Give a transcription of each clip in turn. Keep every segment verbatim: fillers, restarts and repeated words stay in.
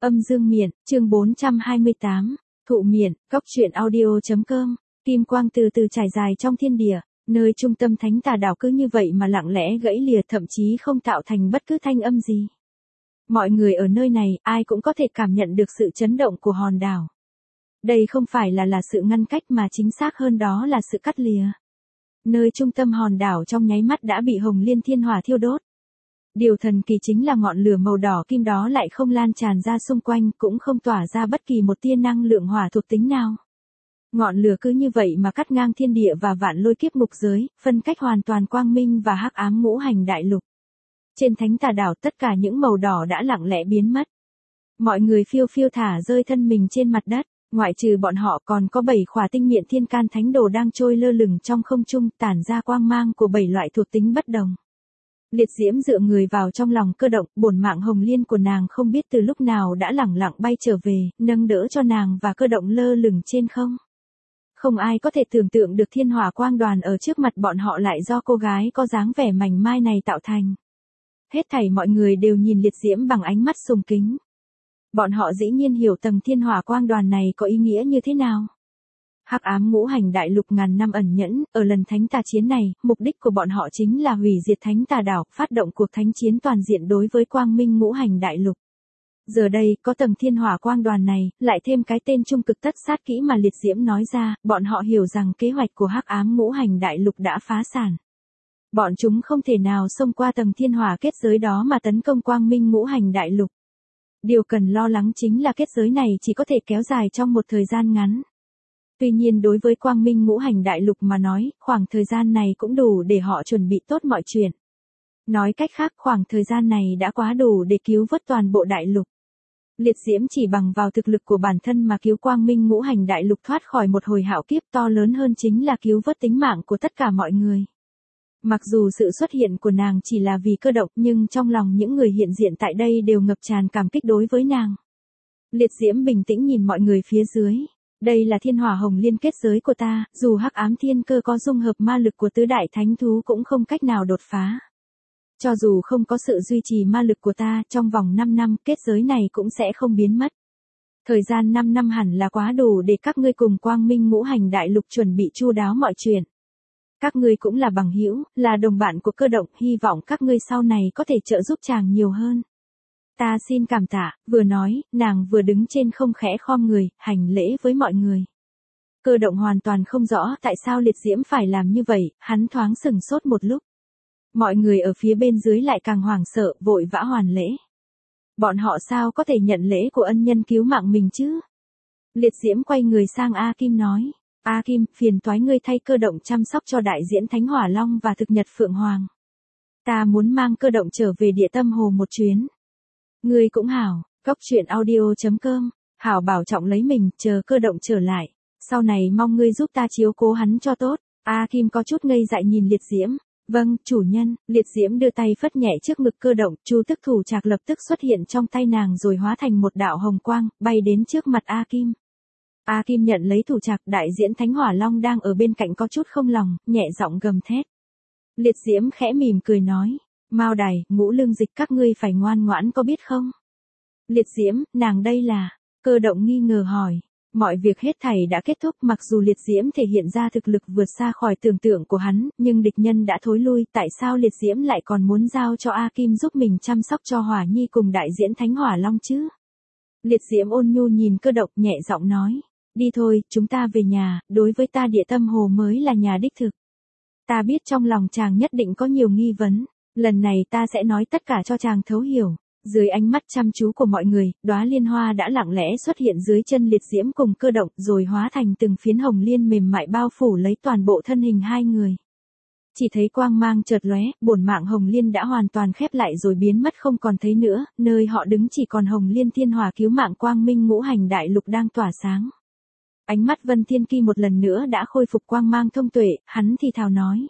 Âm dương miện, chương bốn trăm hai mươi tám, thụ miện, góc truyện audio.com, kim quang từ từ trải dài trong thiên địa, nơi trung tâm thánh tà đảo cứ như vậy mà lặng lẽ gãy lìa, thậm chí không tạo thành bất cứ thanh âm gì. Mọi người ở nơi này, ai cũng có thể cảm nhận được sự chấn động của hòn đảo. Đây không phải là là sự ngăn cách mà chính xác hơn đó là sự cắt lìa. Nơi trung tâm hòn đảo trong nháy mắt đã bị hồng liên thiên hỏa thiêu đốt. Điều thần kỳ chính là ngọn lửa màu đỏ kim đó lại không lan tràn ra xung quanh, cũng không tỏa ra bất kỳ một tia năng lượng hỏa thuộc tính nào. Ngọn lửa cứ như vậy mà cắt ngang thiên địa và vạn lôi kiếp ngục giới, phân cách hoàn toàn quang minh và hắc ám ngũ hành đại lục. Trên thánh tà đảo tất cả những màu đỏ đã lặng lẽ biến mất. Mọi người phiêu phiêu thả rơi thân mình trên mặt đất, ngoại trừ bọn họ còn có bảy khỏa tinh miện thiên can thánh đồ đang trôi lơ lửng trong không trung, tản ra quang mang của bảy loại thuộc tính bất đồng. Liệt diễm dựa người vào trong lòng Cơ Động, bổn mạng hồng liên của nàng không biết từ lúc nào đã lẳng lặng bay trở về, nâng đỡ cho nàng và Cơ Động lơ lửng trên không. Không ai có thể tưởng tượng được thiên hỏa quang đoàn ở trước mặt bọn họ lại do cô gái có dáng vẻ mảnh mai này tạo thành. Hết thảy mọi người đều nhìn liệt diễm bằng ánh mắt sùng kính. Bọn họ dĩ nhiên hiểu tầng thiên hỏa quang đoàn này có ý nghĩa như thế nào. Hắc ám ngũ hành đại lục ngàn năm ẩn nhẫn, ở lần thánh tà chiến này, mục đích của bọn họ chính là hủy diệt thánh tà đảo, phát động cuộc thánh chiến toàn diện đối với quang minh ngũ hành đại lục. Giờ đây, có tầng thiên hỏa quang đoàn này, lại thêm cái tên trung cực tất sát kỹ mà liệt diễm nói ra, bọn họ hiểu rằng kế hoạch của hắc ám ngũ hành đại lục đã phá sản. Bọn chúng không thể nào xông qua tầng thiên hỏa kết giới đó mà tấn công quang minh ngũ hành đại lục. Điều cần lo lắng chính là kết giới này chỉ có thể kéo dài trong một thời gian ngắn. Tuy nhiên đối với quang minh ngũ hành đại lục mà nói, khoảng thời gian này cũng đủ để họ chuẩn bị tốt mọi chuyện. Nói cách khác, khoảng thời gian này đã quá đủ để cứu vớt toàn bộ đại lục. Liệt diễm chỉ bằng vào thực lực của bản thân mà cứu quang minh ngũ hành đại lục thoát khỏi một hồi hạo kiếp, to lớn hơn chính là cứu vớt tính mạng của tất cả mọi người. Mặc dù sự xuất hiện của nàng chỉ là vì Cơ Động, nhưng trong lòng những người hiện diện tại đây đều ngập tràn cảm kích đối với nàng. Liệt diễm bình tĩnh nhìn mọi người phía dưới. Đây là thiên hỏa hồng liên kết giới của ta, dù hắc ám thiên cơ có dung hợp ma lực của tứ đại thánh thú cũng không cách nào đột phá. Cho dù không có sự duy trì ma lực của ta, trong vòng năm năm, kết giới này cũng sẽ không biến mất. Thời gian năm năm hẳn là quá đủ để các ngươi cùng quang minh ngũ hành đại lục chuẩn bị chu đáo mọi chuyện. Các ngươi cũng là bằng hữu, là đồng bạn của Cơ Động, hy vọng các ngươi sau này có thể trợ giúp chàng nhiều hơn. Ta xin cảm tạ, vừa nói, nàng vừa đứng trên không khẽ khom người, hành lễ với mọi người. Cơ Động hoàn toàn không rõ tại sao liệt diễm phải làm như vậy, hắn thoáng sừng sốt một lúc. Mọi người ở phía bên dưới lại càng hoảng sợ, vội vã hoàn lễ. Bọn họ sao có thể nhận lễ của ân nhân cứu mạng mình chứ? Liệt diễm quay người sang A Kim nói, A Kim, phiền toái ngươi thay Cơ Động chăm sóc cho đại diễn Thánh Hỏa Long và thực nhật Phượng Hoàng. Ta muốn mang Cơ Động trở về địa tâm hồ một chuyến. Ngươi cũng hảo, góc truyện audio.com, hảo bảo trọng lấy mình, chờ Cơ Động trở lại. Sau này mong ngươi giúp ta chiếu cố hắn cho tốt. A Kim có chút ngây dại nhìn liệt diễm. Vâng, chủ nhân. Liệt diễm đưa tay phất nhẹ trước ngực Cơ Động, chu tức thủ trạc lập tức xuất hiện trong tay nàng rồi hóa thành một đạo hồng quang, bay đến trước mặt A Kim. A Kim nhận lấy thủ trạc, đại diễn Thánh Hỏa Long đang ở bên cạnh có chút không lòng, nhẹ giọng gầm thét. Liệt diễm khẽ mỉm cười nói, Mao Đài, Ngũ Lương Dịch, các ngươi phải ngoan ngoãn có biết không? Liệt diễm, nàng đây là, Cơ Động nghi ngờ hỏi. Mọi việc hết thảy đã kết thúc, mặc dù liệt diễm thể hiện ra thực lực vượt xa khỏi tưởng tượng của hắn, nhưng địch nhân đã thối lui, tại sao liệt diễm lại còn muốn giao cho A Kim giúp mình chăm sóc cho Hỏa Nhi cùng đại diễn Thánh Hỏa Long chứ? Liệt diễm ôn nhu nhìn Cơ Động, nhẹ giọng nói, đi thôi, chúng ta về nhà, đối với ta địa tâm hồ mới là nhà đích thực. Ta biết trong lòng chàng nhất định có nhiều nghi vấn, lần này ta sẽ nói tất cả cho chàng thấu hiểu. Dưới ánh mắt chăm chú của mọi người, đóa liên hoa đã lặng lẽ xuất hiện dưới chân liệt diễm cùng Cơ Động, rồi hóa thành từng phiến hồng liên mềm mại bao phủ lấy toàn bộ thân hình hai người. Chỉ thấy quang mang chợt lóe, bổn mạng hồng liên đã hoàn toàn khép lại rồi biến mất không còn thấy nữa, nơi họ đứng chỉ còn hồng liên thiên hỏa cứu mạng quang minh ngũ hành đại lục đang tỏa sáng. Ánh mắt Vân Thiên Ki một lần nữa đã khôi phục quang mang thông tuệ, hắn thì thào nói.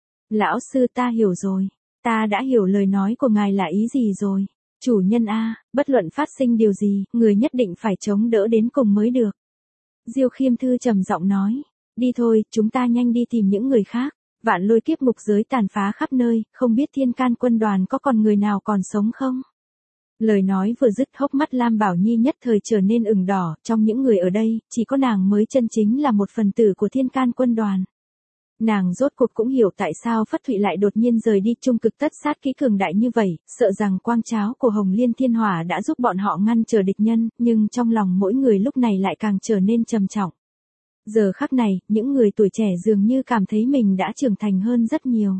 Lão sư, ta hiểu rồi. Ta đã hiểu lời nói của ngài là ý gì rồi. Chủ nhân a, bất luận phát sinh điều gì, người nhất định phải chống đỡ đến cùng mới được. Diêu Khiêm Thư trầm giọng nói, đi thôi, chúng ta nhanh đi tìm những người khác. Vạn lôi kiếp ngục giới tàn phá khắp nơi, không biết thiên can quân đoàn có còn người nào còn sống không? Lời nói vừa dứt, hốc mắt Lam Bảo Nhi nhất thời trở nên ửng đỏ, trong những người ở đây, chỉ có nàng mới chân chính là một phần tử của Thiên Can quân đoàn. Nàng rốt cuộc cũng hiểu tại sao Phất Thụy lại đột nhiên rời đi, trung cực tất sát kỹ cường đại như vậy, sợ rằng quang cháo của Hồng Liên Thiên Hỏa đã giúp bọn họ ngăn trở địch nhân, nhưng trong lòng mỗi người lúc này lại càng trở nên trầm trọng. Giờ khắc này, những người tuổi trẻ dường như cảm thấy mình đã trưởng thành hơn rất nhiều.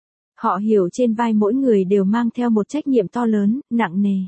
Họ hiểu trên vai mỗi người đều mang theo một trách nhiệm to lớn, nặng nề.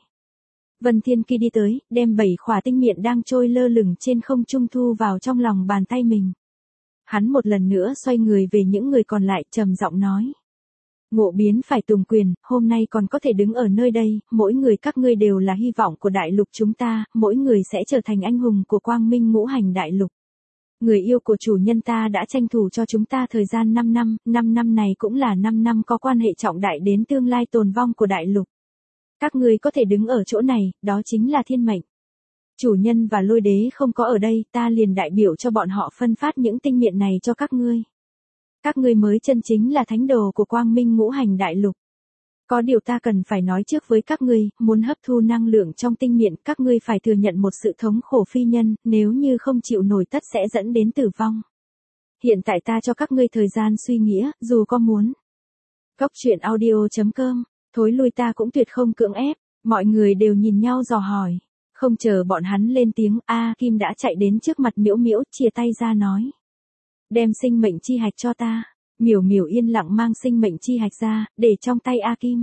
Vân Thiên Kỳ đi tới, đem bảy khỏa tinh miện đang trôi lơ lửng trên không trung thu vào trong lòng bàn tay mình. Hắn một lần nữa xoay người về những người còn lại, trầm giọng nói. Ngộ biến phải tùng quyền, hôm nay còn có thể đứng ở nơi đây, mỗi người các ngươi đều là hy vọng của đại lục chúng ta, mỗi người sẽ trở thành anh hùng của quang minh ngũ hành đại lục. Người yêu của chủ nhân ta đã tranh thủ cho chúng ta thời gian năm năm, năm năm này cũng là năm năm có quan hệ trọng đại đến tương lai tồn vong của đại lục. Các ngươi có thể đứng ở chỗ này, đó chính là thiên mệnh. Chủ nhân và lôi đế không có ở đây, ta liền đại biểu cho bọn họ phân phát những tinh miện này cho các ngươi. Các ngươi mới chân chính là thánh đồ của quang minh ngũ hành đại lục. Có điều ta cần phải nói trước với các ngươi, muốn hấp thu năng lượng trong tinh miện, các ngươi phải thừa nhận một sự thống khổ phi nhân, nếu như không chịu nổi tất sẽ dẫn đến tử vong. Hiện tại ta cho các ngươi thời gian suy nghĩ, dù có muốn. Cốc truyện audio chấm com, thối lui ta cũng tuyệt không cưỡng ép, mọi người đều nhìn nhau dò hỏi. Không chờ bọn hắn lên tiếng, A Kim đã chạy đến trước mặt Miễu Miễu, chia tay ra nói. Đem sinh mệnh chi hạch cho ta. Miểu Miểu yên lặng mang sinh mệnh chi hạch ra, để trong tay A Kim.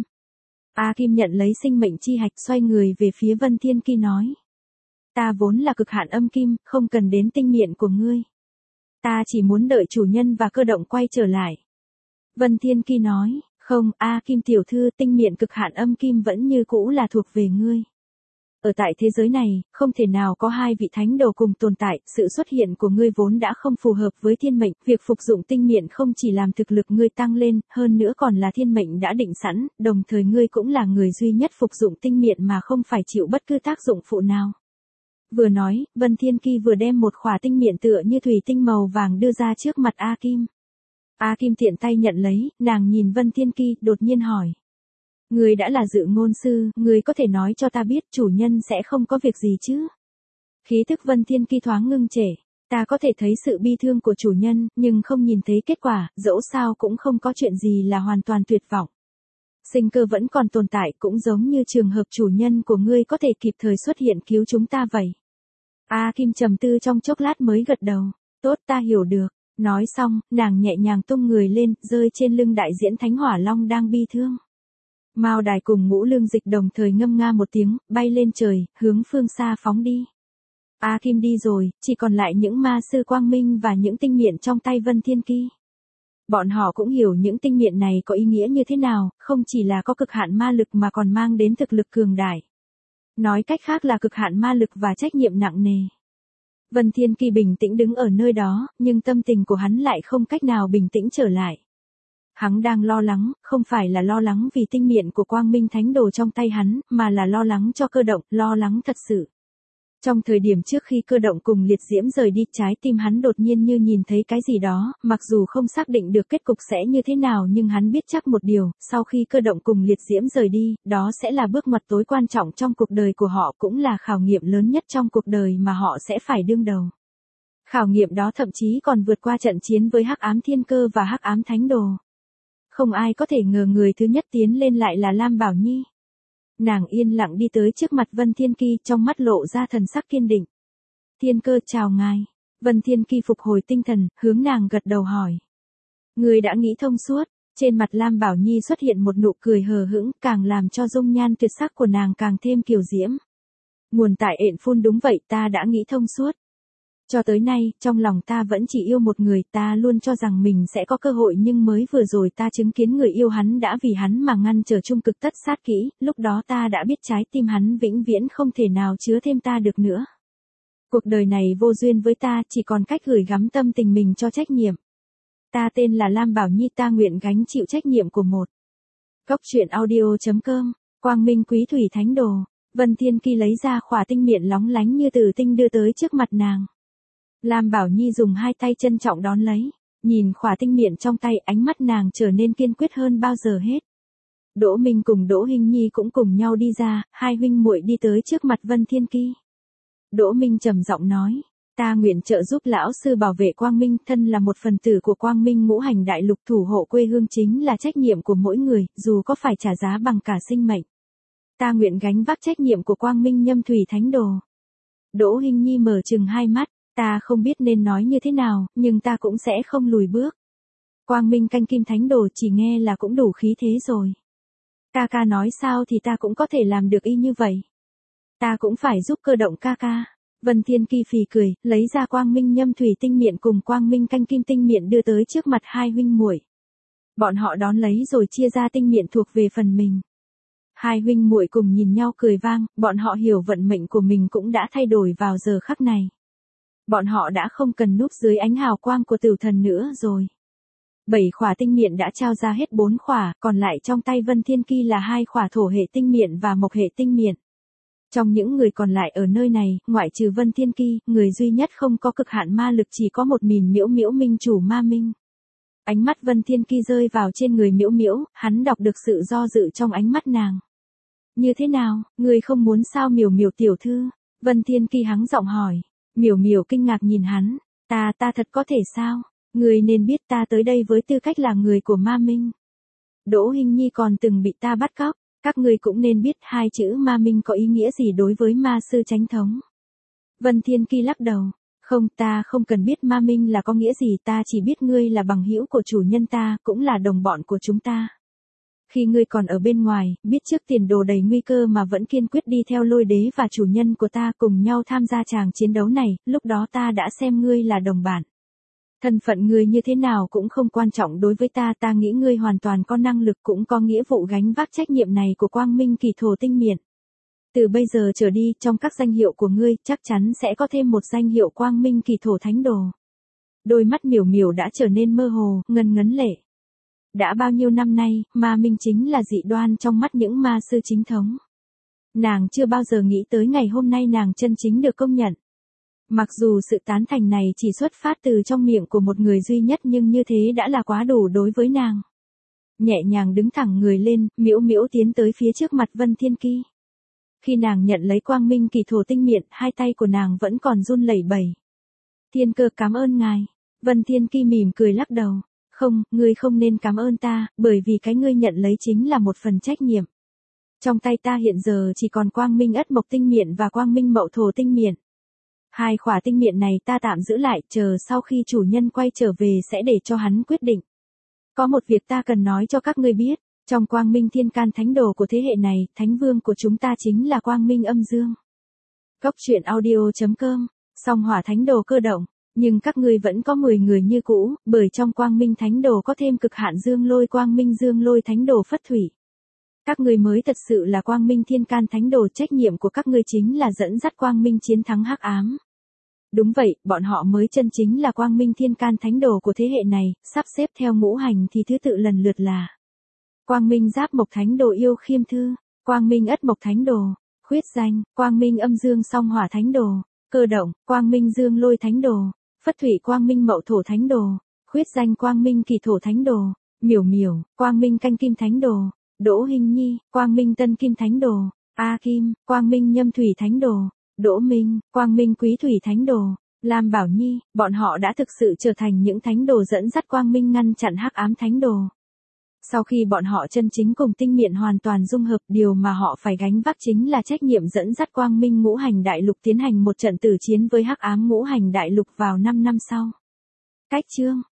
A Kim nhận lấy sinh mệnh chi hạch, xoay người về phía Vân Thiên Kỳ nói. Ta vốn là cực hạn âm kim, không cần đến tinh miện của ngươi. Ta chỉ muốn đợi chủ nhân và cơ động quay trở lại. Vân Thiên Kỳ nói, không, A Kim tiểu thư, tinh miện cực hạn âm kim vẫn như cũ là thuộc về ngươi. Ở tại thế giới này, không thể nào có hai vị thánh đồ cùng tồn tại, sự xuất hiện của ngươi vốn đã không phù hợp với thiên mệnh, việc phục dụng tinh miện không chỉ làm thực lực ngươi tăng lên, hơn nữa còn là thiên mệnh đã định sẵn, đồng thời ngươi cũng là người duy nhất phục dụng tinh miện mà không phải chịu bất cứ tác dụng phụ nào. Vừa nói, Vân Thiên Kỳ vừa đem một khỏa tinh miện tựa như thủy tinh màu vàng đưa ra trước mặt A Kim. A Kim tiện tay nhận lấy, nàng nhìn Vân Thiên Kỳ, đột nhiên hỏi. Ngươi đã là dự ngôn sư, ngươi có thể nói cho ta biết chủ nhân sẽ không có việc gì chứ? Khí thức Vân Thiên Kỳ thoáng ngưng trệ, ta có thể thấy sự bi thương của chủ nhân, nhưng không nhìn thấy kết quả, dẫu sao cũng không có chuyện gì là hoàn toàn tuyệt vọng. Sinh cơ vẫn còn tồn tại, cũng giống như trường hợp chủ nhân của ngươi có thể kịp thời xuất hiện cứu chúng ta vậy. A Kim trầm tư trong chốc lát mới gật đầu, tốt, ta hiểu được. Nói xong, nàng nhẹ nhàng tung người lên, rơi trên lưng đại diễn Thánh Hỏa Long đang bi thương. Mao Đài cùng Ngũ Lương Dịch đồng thời ngâm nga một tiếng, bay lên trời, hướng phương xa phóng đi. A Kim đi rồi, chỉ còn lại những ma sư quang minh và những tinh miện trong tay Vân Thiên Kỳ. Bọn họ cũng hiểu những tinh miện này có ý nghĩa như thế nào, không chỉ là có cực hạn ma lực mà còn mang đến thực lực cường đại. Nói cách khác là cực hạn ma lực và trách nhiệm nặng nề. Vân Thiên Kỳ bình tĩnh đứng ở nơi đó, nhưng tâm tình của hắn lại không cách nào bình tĩnh trở lại. Hắn đang lo lắng, không phải là lo lắng vì tinh miện của quang minh thánh đồ trong tay hắn, mà là lo lắng cho cơ động, lo lắng thật sự. Trong thời điểm trước khi cơ động cùng liệt diễm rời đi, trái tim hắn đột nhiên như nhìn thấy cái gì đó, mặc dù không xác định được kết cục sẽ như thế nào nhưng hắn biết chắc một điều, sau khi cơ động cùng liệt diễm rời đi, đó sẽ là bước ngoặt tối quan trọng trong cuộc đời của họ, cũng là khảo nghiệm lớn nhất trong cuộc đời mà họ sẽ phải đương đầu. Khảo nghiệm đó thậm chí còn vượt qua trận chiến với Hắc Ám Thiên Cơ và Hắc Ám Thánh Đồ. Không ai có thể ngờ người thứ nhất tiến lên lại là Lam Bảo Nhi. Nàng yên lặng đi tới trước mặt Vân Thiên Kỳ, trong mắt lộ ra thần sắc kiên định. Thiên Cơ chào ngài. Vân Thiên Kỳ phục hồi tinh thần, hướng nàng gật đầu hỏi. Người đã nghĩ thông suốt. Trên mặt Lam Bảo Nhi xuất hiện một nụ cười hờ hững, càng làm cho dung nhan tuyệt sắc của nàng càng thêm kiều diễm. Nguồn tại ện phun, đúng vậy, ta đã nghĩ thông suốt. Cho tới nay, trong lòng ta vẫn chỉ yêu một người, ta luôn cho rằng mình sẽ có cơ hội nhưng mới vừa rồi ta chứng kiến người yêu hắn đã vì hắn mà ngăn trở trung cực tất sát kỹ, lúc đó ta đã biết trái tim hắn vĩnh viễn không thể nào chứa thêm ta được nữa. Cuộc đời này vô duyên với ta, chỉ còn cách gửi gắm tâm tình mình cho trách nhiệm. Ta tên là Lam Bảo Nhi, ta nguyện gánh chịu trách nhiệm của một. Cốc truyện audio chấm com, Quang Minh Quý Thủy Thánh Đồ. Vân Thiên Kỳ lấy ra khỏa tinh miện lóng lánh như tử tinh đưa tới trước mặt nàng. Lam Bảo Nhi dùng hai tay trân trọng đón lấy, nhìn khỏa tinh miện trong tay, ánh mắt nàng trở nên kiên quyết hơn bao giờ hết. Đỗ Minh cùng Đỗ Hinh Nhi cũng cùng nhau đi ra, hai huynh muội đi tới trước mặt Vân Thiên Kỳ. Đỗ Minh trầm giọng nói, ta nguyện trợ giúp lão sư bảo vệ Quang Minh, thân là một phần tử của Quang Minh ngũ hành đại lục, thủ hộ quê hương chính là trách nhiệm của mỗi người, dù có phải trả giá bằng cả sinh mệnh. Ta nguyện gánh vác trách nhiệm của Quang Minh Nhâm Thủy Thánh Đồ. Đỗ Hinh Nhi mở trừng hai mắt, ta không biết nên nói như thế nào, nhưng ta cũng sẽ không lùi bước. Quang Minh Canh Kim Thánh Đồ chỉ nghe là cũng đủ khí thế rồi. Ca ca nói sao thì ta cũng có thể làm được y như vậy. Ta cũng phải giúp Cơ Động ca ca. Vân Thiên Kỳ phì cười, lấy ra Quang Minh Nhâm Thủy Tinh Miện cùng Quang Minh Canh Kim Tinh Miện đưa tới trước mặt hai huynh muội. Bọn họ đón lấy rồi chia ra tinh miện thuộc về phần mình. Hai huynh muội cùng nhìn nhau cười vang, bọn họ hiểu vận mệnh của mình cũng đã thay đổi vào giờ khắc này. Bọn họ đã không cần núp dưới ánh hào quang của Tửu Thần nữa rồi. Bảy khỏa tinh miện đã trao ra hết bốn khỏa, còn lại trong tay Vân Thiên Kỳ là hai khỏa thổ hệ tinh miện và mộc hệ tinh miện. Trong những người còn lại ở nơi này, ngoại trừ Vân Thiên Kỳ, người duy nhất không có cực hạn ma lực chỉ có một mình Miễu Miễu Minh chủ Ma Minh. Ánh mắt Vân Thiên Kỳ rơi vào trên người Miễu Miễu, hắn đọc được sự do dự trong ánh mắt nàng. Như thế nào, người không muốn sao Miểu Miểu tiểu thư? Vân Thiên Kỳ hắng giọng hỏi. Miểu Miểu kinh ngạc nhìn hắn, ta ta thật có thể sao? Người nên biết ta tới đây với tư cách là người của Ma Minh. Đỗ Hinh Nhi còn từng bị ta bắt cóc, các ngươi cũng nên biết hai chữ Ma Minh có ý nghĩa gì đối với ma sư chánh thống. Vân Thiên Kỳ lắc đầu, không, ta không cần biết Ma Minh là có nghĩa gì, ta chỉ biết ngươi là bằng hữu của chủ nhân ta, cũng là đồng bọn của chúng ta. Khi ngươi còn ở bên ngoài, biết trước tiền đồ đầy nguy cơ mà vẫn kiên quyết đi theo Lôi Đế và chủ nhân của ta cùng nhau tham gia tràng chiến đấu này, lúc đó ta đã xem ngươi là đồng bạn. Thân phận ngươi như thế nào cũng không quan trọng đối với ta, ta nghĩ ngươi hoàn toàn có năng lực cũng có nghĩa vụ gánh vác trách nhiệm này của Quang Minh Kỳ Thổ Tinh Miện. Từ bây giờ trở đi, trong các danh hiệu của ngươi, chắc chắn sẽ có thêm một danh hiệu Quang Minh Kỳ Thổ Thánh Đồ. Đôi mắt Miểu Miểu đã trở nên mơ hồ, ngân ngấn lệ. Đã bao nhiêu năm nay, Ma Minh chính là dị đoan trong mắt những ma sư chính thống. Nàng chưa bao giờ nghĩ tới ngày hôm nay nàng chân chính được công nhận. Mặc dù sự tán thành này chỉ xuất phát từ trong miệng của một người duy nhất nhưng như thế đã là quá đủ đối với nàng. Nhẹ nhàng đứng thẳng người lên, Miễu Miễu tiến tới phía trước mặt Vân Thiên Kỳ. Khi nàng nhận lấy Quang Minh Kỳ Thổ Tinh Miện, hai tay của nàng vẫn còn run lẩy bẩy. Thiên Cơ cảm ơn ngài. Vân Thiên Kỳ mỉm cười lắc đầu. Không, ngươi không nên cảm ơn ta, bởi vì cái ngươi nhận lấy chính là một phần trách nhiệm. Trong tay ta hiện giờ chỉ còn Quang Minh Ất Mộc Tinh Miện và Quang Minh Mậu Thổ Tinh Miện. Hai khỏa tinh miện này ta tạm giữ lại, chờ sau khi chủ nhân quay trở về sẽ để cho hắn quyết định. Có một việc ta cần nói cho các ngươi biết, trong Quang Minh Thiên Can Thánh Đồ của thế hệ này, Thánh Vương của chúng ta chính là Quang Minh Âm Dương. Cốc truyện audio chấm com, Song Hỏa Thánh Đồ Cơ Động, nhưng các ngươi vẫn có mười người như cũ, bởi trong Quang Minh Thánh Đồ có thêm cực hạn Dương Lôi Quang Minh Dương Lôi Thánh Đồ Phất Thủy. Các ngươi mới thật sự là Quang Minh Thiên Can Thánh Đồ, trách nhiệm của các ngươi chính là dẫn dắt Quang Minh chiến thắng hắc ám. Đúng vậy, bọn họ mới chân chính là Quang Minh Thiên Can Thánh Đồ của thế hệ này, sắp xếp theo ngũ hành thì thứ tự lần lượt là Quang Minh Giáp Mộc Thánh Đồ Yêu Khiêm Thư, Quang Minh Ất Mộc Thánh Đồ, Khuyết Danh, Quang Minh Âm Dương Song Hỏa Thánh Đồ, Cơ Động, Quang Minh Dương Lôi Thánh Đồ, Phất Thủy Quang Minh Mậu Thổ Thánh Đồ, Khuyết Danh Quang Minh Kỳ Thổ Thánh Đồ, Miểu Miểu, Quang Minh Canh Kim Thánh Đồ, Đỗ Hinh Nhi, Quang Minh Tân Kim Thánh Đồ, A Kim, Quang Minh Nhâm Thủy Thánh Đồ, Đỗ Minh, Quang Minh Quý Thủy Thánh Đồ, Lam Bảo Nhi, bọn họ đã thực sự trở thành những thánh đồ dẫn dắt Quang Minh ngăn chặn hắc ám thánh đồ. Sau khi bọn họ chân chính cùng tinh miện hoàn toàn dung hợp, điều mà họ phải gánh vác chính là trách nhiệm dẫn dắt Quang Minh ngũ hành đại lục tiến hành một trận tử chiến với hắc ám ngũ hành đại lục vào năm năm sau. Cách chương